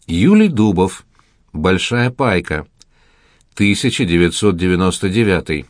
Юлий Дубов. Большая пайка. 1999.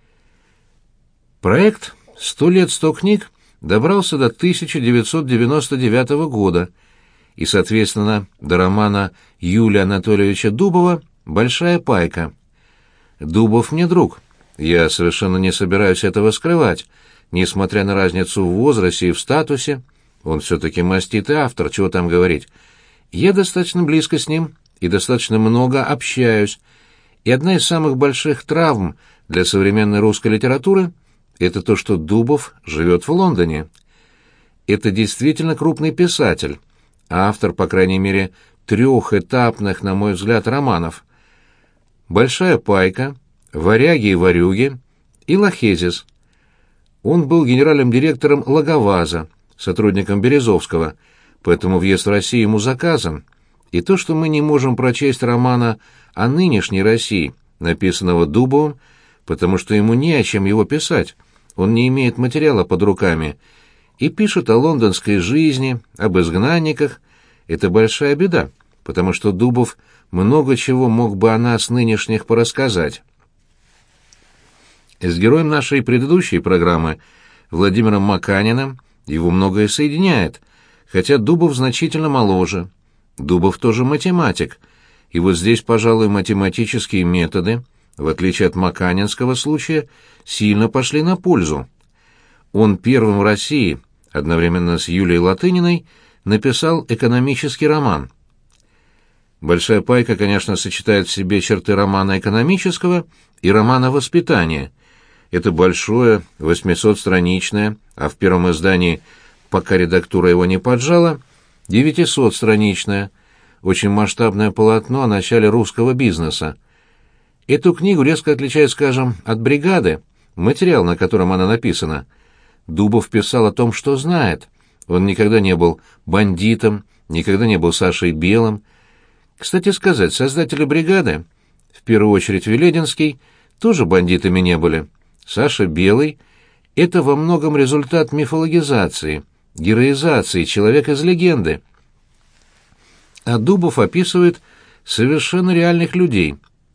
Проект «100 лет, 100 книг» добрался до 1999 года и, соответственно, до романа Юлия Анатольевича Дубова «Большая пайка». Дубов мне друг. Я совершенно не собираюсь этого скрывать, несмотря на разницу в возрасте и в статусе. Он все-таки маститый автор, чего там говорить. Я достаточно близко с ним и достаточно много общаюсь, и одна из самых больших травм для современной русской литературы — это то, что Дубов живет в Лондоне. Это действительно крупный писатель, автор, по крайней мере, 3 этапных, на мой взгляд, романов: «Большая пайка», «Варяги и ворюги» и «Лохезис». Он был генеральным директором «Логоваза», сотрудником Березовского, поэтому въезд в Россию ему заказан. И то, что мы не можем прочесть романа о нынешней России, написанного Дубовым, потому что ему не о чем его писать, он не имеет материала под руками, и пишет о лондонской жизни, об изгнанниках, это большая беда, потому что Дубов много чего мог бы о нас нынешних порассказать. С героем нашей предыдущей программы, Владимиром Маканиным, его многое соединяет, хотя Дубов значительно моложе. Дубов тоже математик, и вот здесь, пожалуй, математические методы, в отличие от маканинского случая, сильно пошли на пользу. Он первым в России, одновременно с Юлией Латыниной, написал экономический роман. «Большая пайка», конечно, сочетает в себе черты романа экономического и романа воспитания. Это большое, 800-страничное, а в первом издании, пока редактура его не поджала, 900-страничное, очень масштабное полотно о начале русского бизнеса. Эту книгу резко отличает, скажем, от «Бригады», материал, на котором она написана. Дубов писал о том, что знает. Он никогда не был бандитом, никогда не был Сашей Белым. Кстати сказать, создатели «Бригады», в первую очередь Велединский, тоже бандитами не были. Саша Белый — это во многом результат мифологизации, героизации, человек из легенды. А Дубов описывает совершенно реальных людей.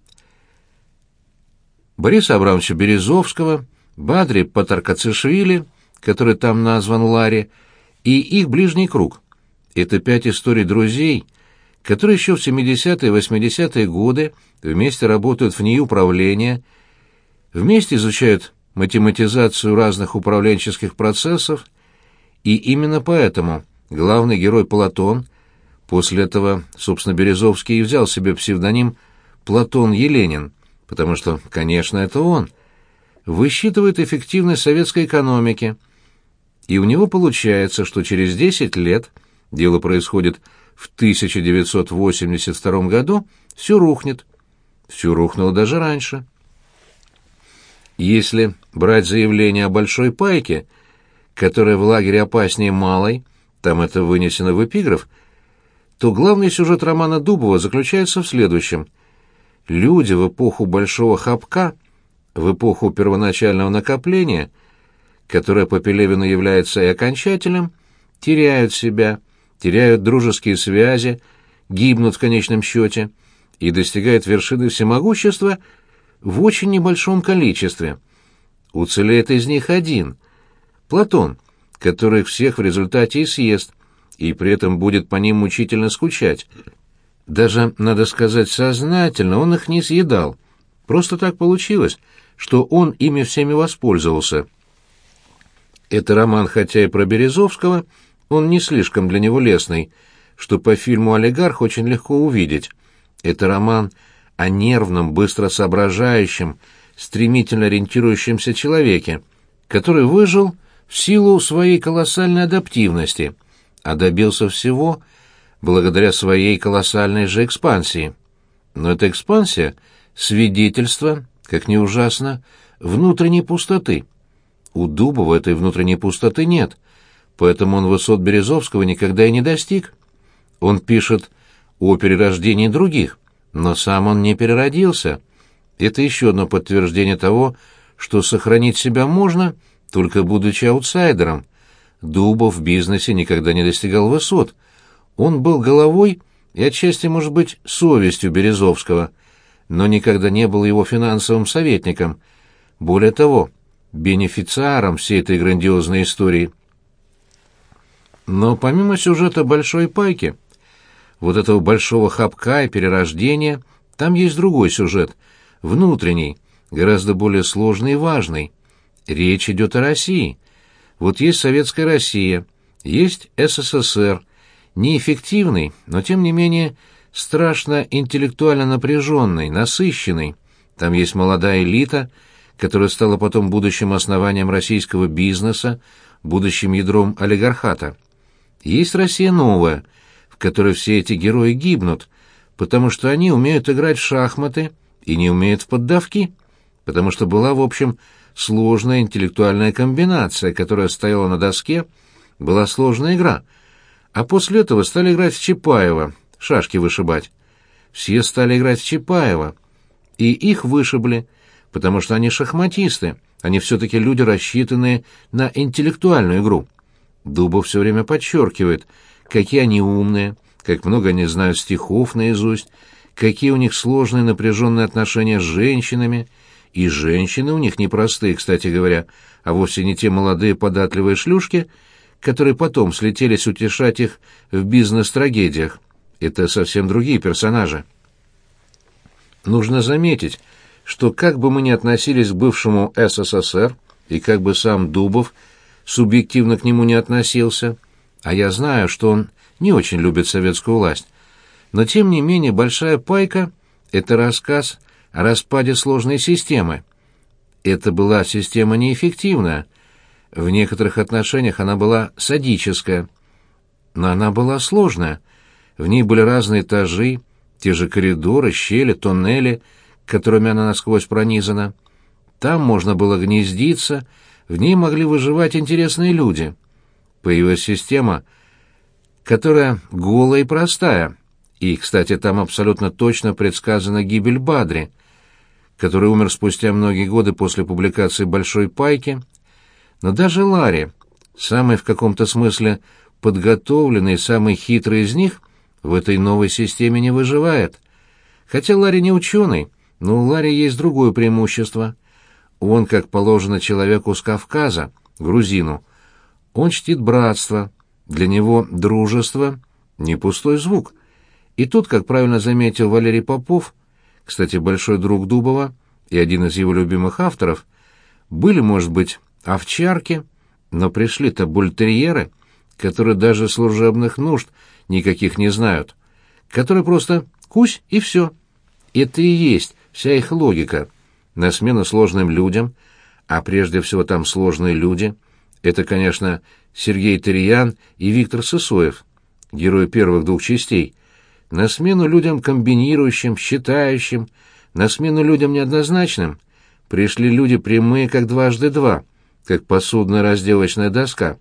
Бориса Абрамовича Березовского, Бадри Патаркацишвили, который там назван Ларри, и их ближний круг. Это 5 историй друзей, которые еще в 70-е и 80-е годы вместе работают в НИИ управления, вместе изучают математизацию разных управленческих процессов, и именно поэтому главный герой Платон, после этого, собственно, Березовский и взял себе псевдоним Платон Еленин, потому что, конечно, это он, высчитывает эффективность советской экономики, и у него получается, что через 10 лет, дело происходит в 1982 году, все рухнет. Все рухнуло даже раньше. Если брать заявление о большой пайке, которая в лагере опаснее малой, там это вынесено в эпиграф, то главный сюжет романа Дубова заключается в следующем. Люди в эпоху большого хапка, в эпоху первоначального накопления, которое по Пелевину является и окончательным, теряют себя, теряют дружеские связи, гибнут в конечном счете и достигают вершины всемогущества в очень небольшом количестве. Уцелеет из них один — Платон, который всех в результате и съест, и при этом будет по ним мучительно скучать. Даже, надо сказать, сознательно он их не съедал. Просто так получилось, что он ими всеми воспользовался. Это роман, хотя и про Березовского, он не слишком для него лестный, что по фильму «Олигарх» очень легко увидеть. Это роман о нервном, быстро соображающем, стремительно ориентирующемся человеке, который выжил в силу своей колоссальной адаптивности, а добился всего благодаря своей колоссальной же экспансии. Но эта экспансия — свидетельство, как ни ужасно, внутренней пустоты. У Дубова этой внутренней пустоты нет, поэтому он высот Березовского никогда и не достиг. Он пишет о перерождении других, но сам он не переродился. Это еще одно подтверждение того, что сохранить себя можно, только будучи аутсайдером. Дубов в бизнесе никогда не достигал высот. Он был головой и отчасти, может быть, совестью Березовского, но никогда не был его финансовым советником, более того, бенефициаром всей этой грандиозной истории. Но помимо сюжета «Большой пайки», вот этого большого хапка и перерождения, там есть другой сюжет, внутренний, гораздо более сложный и важный. Речь идет о России. Вот есть Советская Россия, есть СССР, неэффективный, но тем не менее страшно интеллектуально напряженный, насыщенный. Там есть молодая элита, которая стала потом будущим основанием российского бизнеса, будущим ядром олигархата. Есть Россия новая, в которой все эти герои гибнут, потому что они умеют играть в шахматы и не умеют в поддавки, потому что была, в общем, сложная интеллектуальная комбинация, которая стояла на доске, была сложная игра, а после этого стали играть в Чапаева, шашки вышибать. Все стали играть в Чапаева, и их вышибли, потому что они шахматисты, они все-таки люди, рассчитанные на интеллектуальную игру. Дубов все время подчеркивает, какие они умные, как много они знают стихов наизусть, какие у них сложные напряженные отношения с женщинами, и женщины у них непростые, кстати говоря, а вовсе не те молодые податливые шлюшки, которые потом слетелись утешать их в бизнес-трагедиях. Это совсем другие персонажи. Нужно заметить, что как бы мы ни относились к бывшему СССР, и как бы сам Дубов субъективно к нему не относился, а я знаю, что он не очень любит советскую власть, но тем не менее «Большая пайка» — это рассказ о распаде сложной системы. Это была система неэффективная, в некоторых отношениях она была садическая, но она была сложная, в ней были разные этажи, те же коридоры, щели, тоннели, которыми она насквозь пронизана. Там можно было гнездиться, в ней могли выживать интересные люди. Появилась система, которая голая и простая, и, кстати, там абсолютно точно предсказана гибель Бадри, который умер спустя многие годы после публикации «Большой пайки». Но даже Ларри, самый в каком-то смысле подготовленный, самый хитрый из них, в этой новой системе не выживает. Хотя Ларри не ученый, но у Ларри есть другое преимущество. Он, как положено человеку с Кавказа, грузину, он чтит братство, для него дружество — не пустой звук. И тут, как правильно заметил Валерий Попов, кстати, большой друг Дубова и один из его любимых авторов, были, может быть, овчарки, но пришли-то бультерьеры, которые даже служебных нужд никаких не знают, которые просто кусь и все. Это и есть вся их логика. На смену сложным людям, а прежде всего там сложные люди, это, конечно, Сергей Терьян и Виктор Сысоев, герои первых двух частей, на смену людям комбинирующим, считающим, на смену людям неоднозначным пришли люди прямые, как дважды два, как посудная разделочная доска.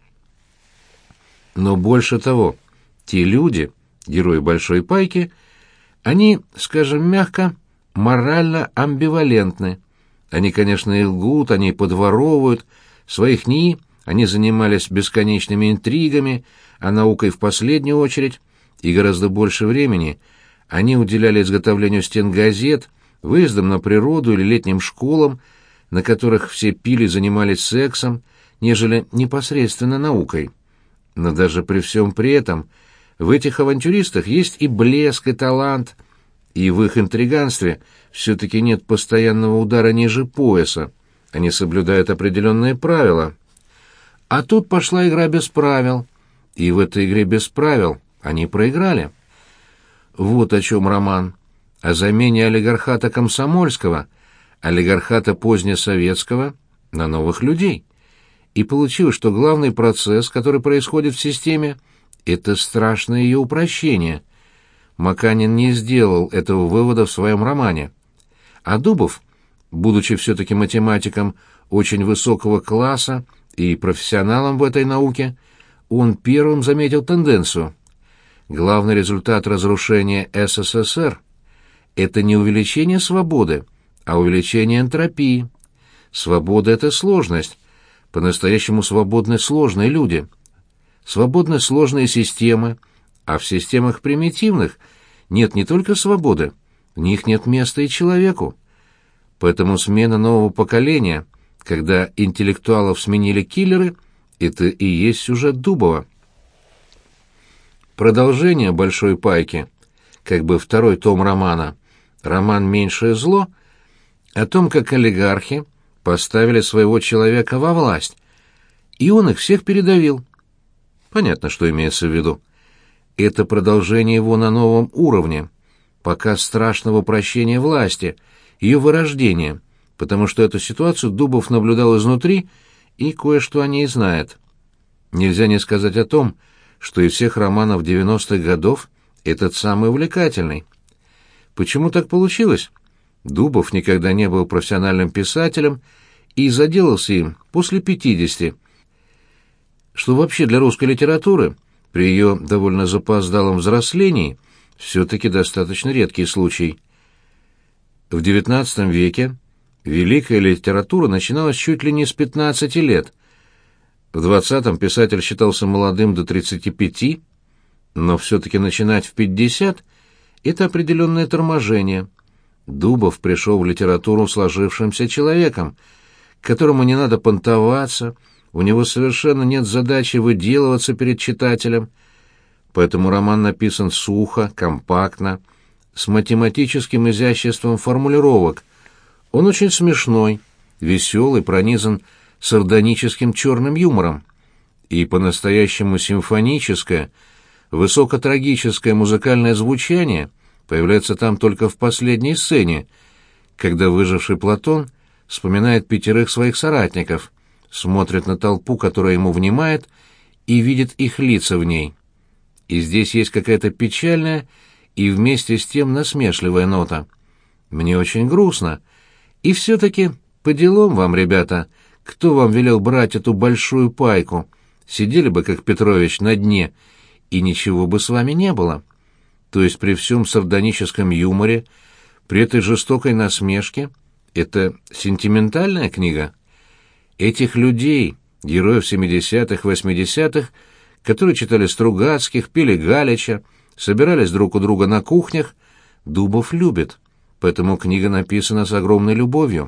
Но больше того, те люди, герои «Большой пайки», они, скажем мягко, морально амбивалентны. Они, конечно, и лгут, они подворовывают, своих НИИ они занимались бесконечными интригами, а наукой в последнюю очередь, и гораздо больше времени они уделяли изготовлению стенгазет, выездам на природу или летним школам, на которых все пили и занимались сексом, нежели непосредственно наукой. Но даже при всем при этом в этих авантюристах есть и блеск, и талант, и в их интриганстве все-таки нет постоянного удара ниже пояса, они соблюдают определенные правила. А тут пошла игра без правил, и в этой игре без правил они проиграли. Вот о чем роман. О замене олигархата комсомольского, олигархата позднесоветского на новых людей. И получилось, что главный процесс, который происходит в системе, это страшное ее упрощение. Маканин не сделал этого вывода в своем романе. А Дубов, будучи все-таки математиком очень высокого класса и профессионалом в этой науке, он первым заметил тенденцию. Главный результат разрушения СССР — это не увеличение свободы, а увеличение энтропии. Свобода — это сложность. По-настоящему свободны сложные люди. Свободны сложные системы, а в системах примитивных нет не только свободы, в них нет места и человеку. Поэтому смена нового поколения, когда интеллектуалов сменили киллеры, это и есть сюжет Дубова. Продолжение «Большой пайки», как бы второй том романа, роман «Меньшее зло», о том, как олигархи поставили своего человека во власть, и он их всех передавил. Понятно, что имеется в виду. Это продолжение его на новом уровне, показ страшного упрощения власти, ее вырождения, потому что эту ситуацию Дубов наблюдал изнутри и кое-что о ней знает. Нельзя не сказать о том, что из всех романов 90-х годов этот самый увлекательный. Почему так получилось? Дубов никогда не был профессиональным писателем и заделался им после 50, что вообще для русской литературы при ее довольно запоздалом взрослении все-таки достаточно редкий случай. В XIX веке великая литература начиналась чуть ли не с 15 лет. В 20-м писатель считался молодым до 35, но все-таки начинать в 50 — это определенное торможение. Дубов пришел в литературу сложившимся человеком, которому не надо понтоваться, у него совершенно нет задачи выделываться перед читателем, поэтому роман написан сухо, компактно, с математическим изяществом формулировок. Он очень смешной, веселый, пронизан сардоническим черным юмором. И по-настоящему симфоническое, высокотрагическое музыкальное звучание появляется там только в последней сцене, когда выживший Платон вспоминает 5 своих соратников, смотрит на толпу, которая ему внимает, и видит их лица в ней. И здесь есть какая-то печальная и вместе с тем насмешливая нота. Мне очень грустно. И все-таки по делам вам, ребята, кто вам велел брать эту большую пайку? Сидели бы, как Петрович, на дне, и ничего бы с вами не было. То есть при всем сардоническом юморе, при этой жестокой насмешке, это сентиментальная книга? Этих людей, героев 70-х, 80-х, которые читали Стругацких, пили Галича, собирались друг у друга на кухнях, Дубов любит, поэтому книга написана с огромной любовью.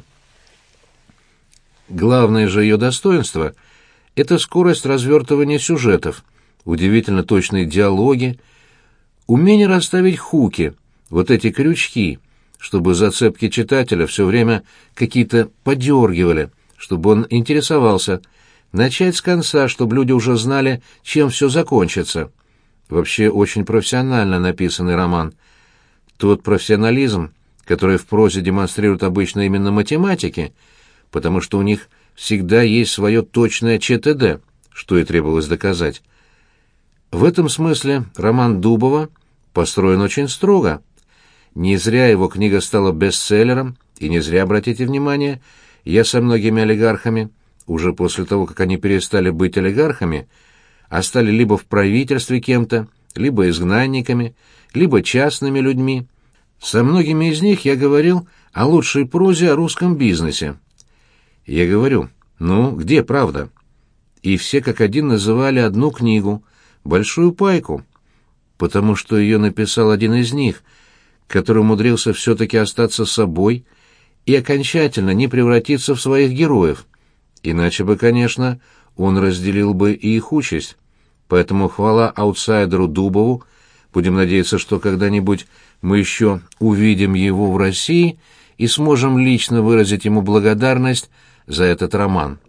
Главное же ее достоинство — это скорость развертывания сюжетов, удивительно точные диалоги, умение расставить хуки, вот эти крючки, чтобы зацепки читателя все время какие-то подергивали, чтобы он интересовался, начать с конца, чтобы люди уже знали, чем все закончится. Вообще очень профессионально написанный роман. Тот профессионализм, который в прозе демонстрируют обычно именно математики, потому что у них всегда есть свое точное ЧТД, что и требовалось доказать. В этом смысле роман Дубова построен очень строго. Не зря его книга стала бестселлером, и не зря, обратите внимание, я со многими олигархами, уже после того, как они перестали быть олигархами, а стали либо в правительстве кем-то, либо изгнанниками, либо частными людьми. Со многими из них я говорил о лучшей прозе о русском бизнесе. Я говорю, ну, где правда? И все как один называли одну книгу «Большую пайку», потому что ее написал один из них, который умудрился все-таки остаться собой и окончательно не превратиться в своих героев. Иначе бы, конечно, он разделил бы и их участь. Поэтому хвала аутсайдеру Дубову, будем надеяться, что когда-нибудь мы еще увидим его в России и сможем лично выразить ему благодарность за этот роман.